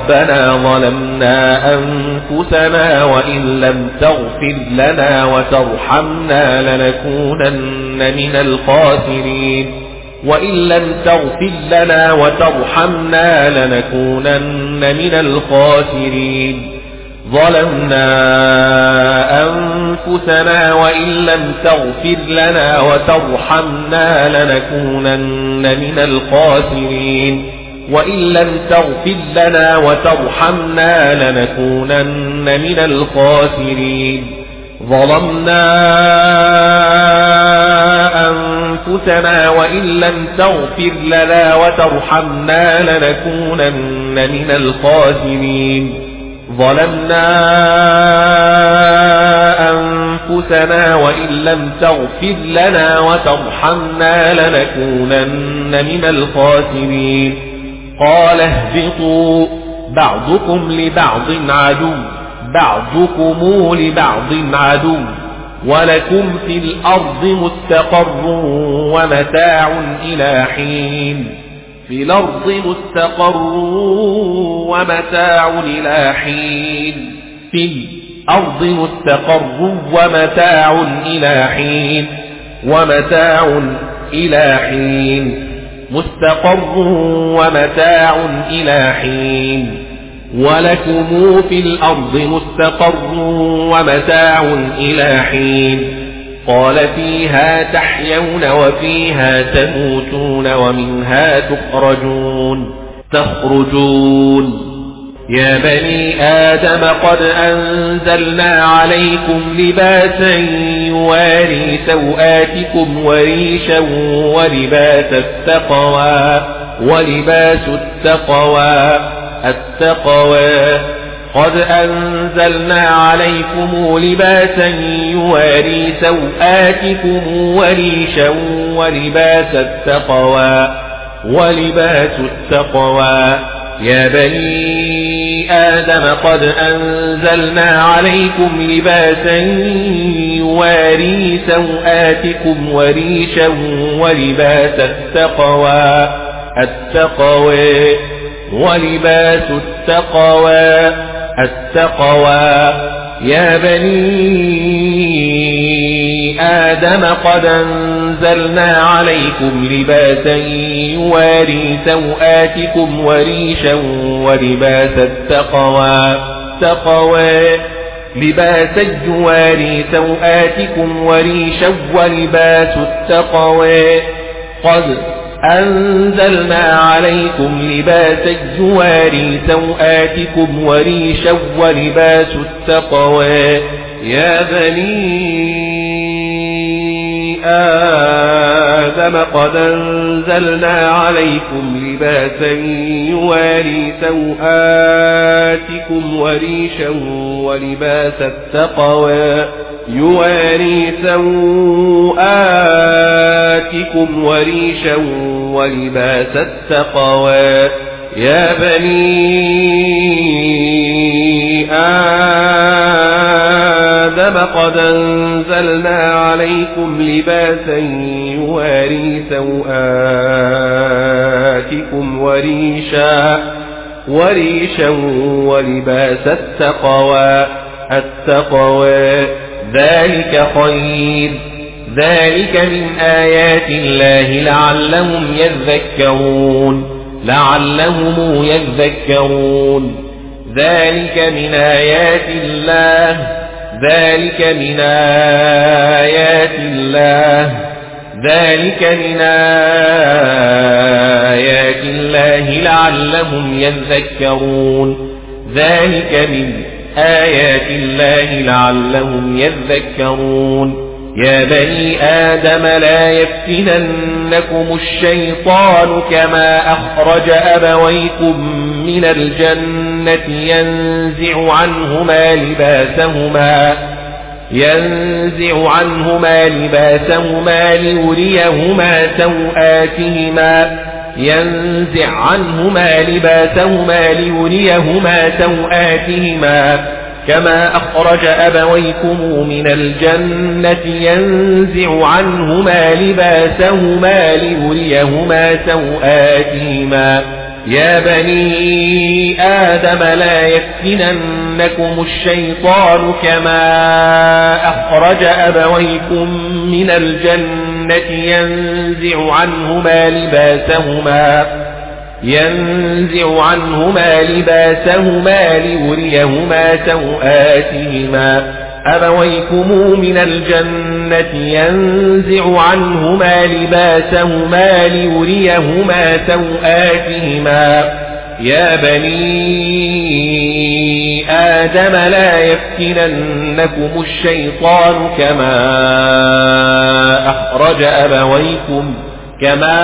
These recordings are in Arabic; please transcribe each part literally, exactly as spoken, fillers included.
ربنا ظلمنا أنفسنا وإن لم تغفر لنا وترحمنا لنكونن من الخاسرين وإن لم تغفر لنا وترحمنا لنكونن من الخاسرين ظلمنا أنفسنا وإن لم تغفر لنا وترحمنا لنكونن من الخاسرين وإن لم تغفر لنا وترحمنا لنكونن من الخاسرين ظلمنا أنفسنا وإن لم تغفر لنا وترحمنا لنكونن من الخاسرين ظلمنا أنفسنا وإن لم تغفر لنا وترحمنا لنكونن من الخاسرين قال اهبطوا بعضكم لبعض عدو بعضكم لبعض عدو ولكم في الأرض مستقر ومتاع إلى حين في الأرض مستقر ومتاع إلى حين في الأرض مستقر ومتاع إلى حين ومتاع إلى حين مستقر ومتاع إلى حين ولكم في الأرض مستقر ومتاع إلى حين قال فيها تحيون وفيها تموتون ومنها تخرجون تخرجون يا بني آدم قد أنزلنا عليكم لباسا يواري سوآتكم وريشا ولباس التقوى ولباس التقوى التقوى قد أنزلنا عليكم لباسا يواري سوآتكم وريشا ولباس التقوى ولباس التقوى يا بني آدم قد أنزلنا عليكم لباسا يواري سوآتكم وريشا ولباس التقوى التقوى ولباس التقوى التقوى يا بني آدم قد أنزلنا عليكم لباسا يواري سوآتكم وريشا ولباس التقوى تقوى لباس الجواري سوآتكم وريشا ولباس التقوى قد أنزلنا عليكم لباس الجواري سوآتكم وريشا ولباس التقوى يا بني آدم قد أنزلنا عليكم لباسا يواري سوآتكم وريشا ولباس التقوى يواري سوآتكم وريشا ولباس التقوى يا بني آدم قد أنزلنا عليكم لباسا يواري سوآتكم وريشا وريشا ولباس التقوى التقوى ذلك خير ذلك من آيات الله لعلهم يذكرون لعلهم يذكرون ذلك من آيات الله ذلك من آيات الله ذلك من آيات الله لعلهم يذكرون ذلك من آيات الله لعلهم يذكرون يا بني آدم لا يفتننكم الشيطان كما أخرج أبويكم من الجنة ينزع عنهما لباسهما ينزع عنهما لباسهما ليريهما سوآتهما ينزع عنهما لباسهما ليريهما سوآتهما كما أخرج أبويكم من الجنة ينزع عنهما لباسهما ليريهما سوآتهما يا بني آدم لا يفتننكم الشيطان كما أخرج أبويكم من الجنة ينزع عنهما لباسهما ينزع عنهما لباسهما ليريهما سوآتهما أبويكم من الجنة ينزع عنهما لباسهما ليريهما سوآتهما يا بني آدم لا يفتننكم الشيطان كما أخرج أبويكم كما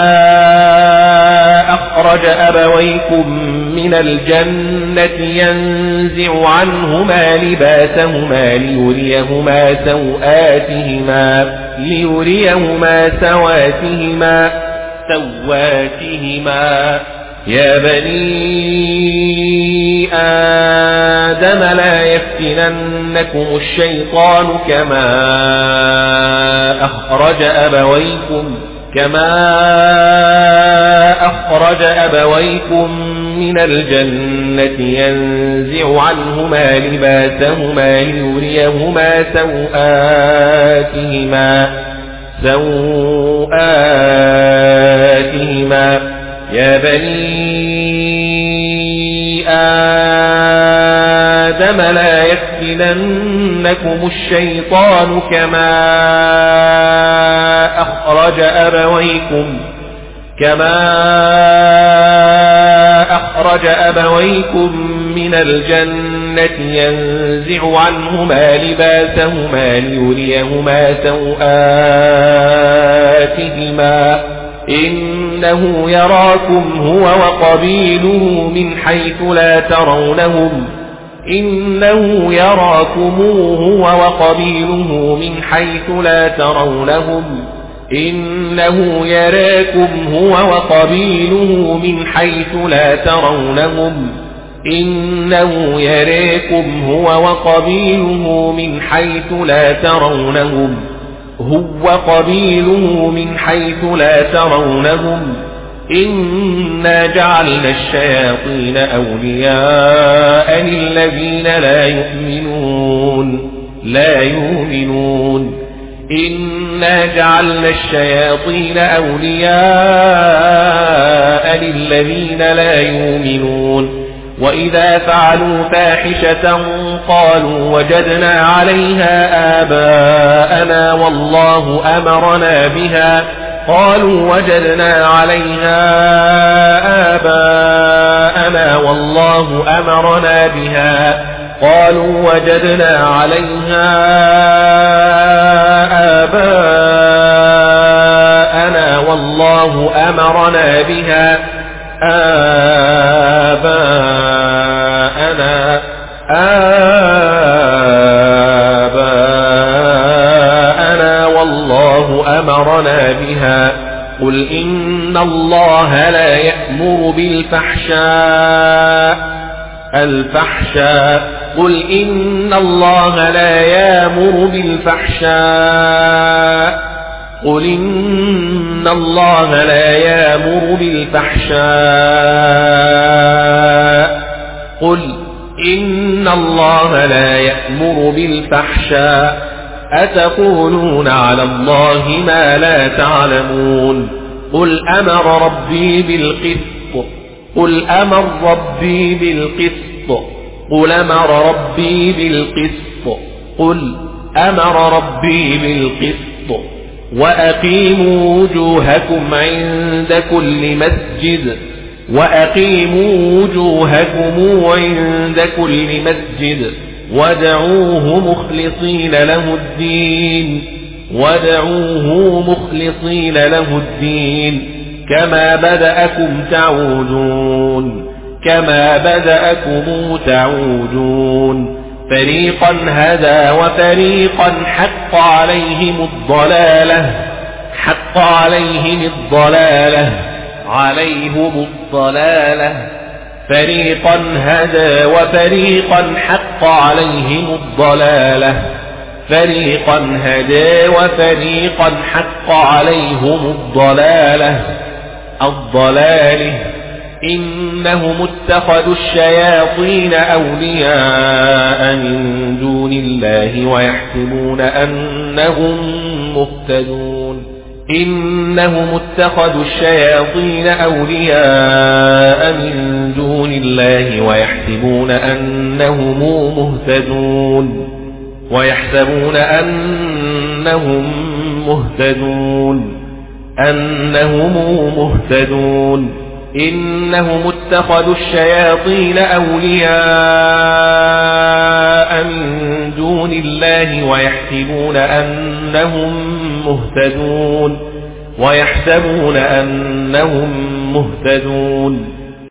أخرج أبويكم من الجنة ينزع عنهما لباسهما ليريهما سوآتهما ليريهما سواتهما سواتهما يا بني آدم لا يفتننكم الشيطان كما أخرج أبويكم كما أخرج أبويكم من الجنة ينزع عنهما لباسهما ليريهما سوآتهما سوآتهما يا بني آدم لا يفتننكم الشيطان كما أخرج أبويكم كما أخرج أبويكم من الجنة ينزع عنهما لباسهما ليريهما سوآتهما إنه يراكم هو وقبيله من حيث لا ترونهم إنه يراكم هو وقبيله من حيث لا ترونهم إنه يراكم هو وقبيله من حيث لا ترونهم إنه يراكم هو وقبيله من حيث لا ترونهم هو قبيله من حيث لا ترونهم إنا جعلنا الشياطين أولياء للذين لا يؤمنون لا يؤمنون إنا جعلنا الشياطين أولياء للذين لا يؤمنون وإذا فعلوا فاحشة قالوا وجدنا عليها آباءنا والله أمرنا بها قالوا وجدنا عليها آباءنا والله أمرنا بها قالوا وجدنا عليها آباءنا والله أمرنا بها آباءنا آباءنا والله أمرنا بها قل إن الله لا يأمر بالفحشاء الفحشاء قل إن الله لا يأمر بالفحشاء قل إن الله لا يأمر بالفحشاء قل إن الله لا يأمر بالفحشاء أتقولون على الله ما لا تعلمون قل أمر ربي بالقسط قل أمر ربي بالقسط قل أمر ربي بالقسط قل أمر ربي بالقسط وأقيموا وجوهكم عند كل مسجد وأقيموا وجوهكم عند كل مسجد وادعوه مخلصين له الدين وادعوه مخلصين له الدين كما بدأكم تعودون كما بدأكم تعودون فريقا هدى وفريقا حق عليهم الضلالة حق عليهم الضلالة عليهم الضلالة فريقا هدى وفريقا حق عليهم الضلالة فريقا هدى وفريقا حق عليهم الضلالة الضلالة إنهم اتخذوا الشياطين أولياء من دون الله ويحسبون أنهم مهتدون إنهم اتخذوا الشياطين أولياء من دون الله ويحسبون أنهم مهتدون ويحسبون أنهم مهتدون أنهم مهتدون إنهم اتخذوا الشياطين أولياء من دون الله ويحسبون أنهم مهتدون ويحسبون أنهم مهتدون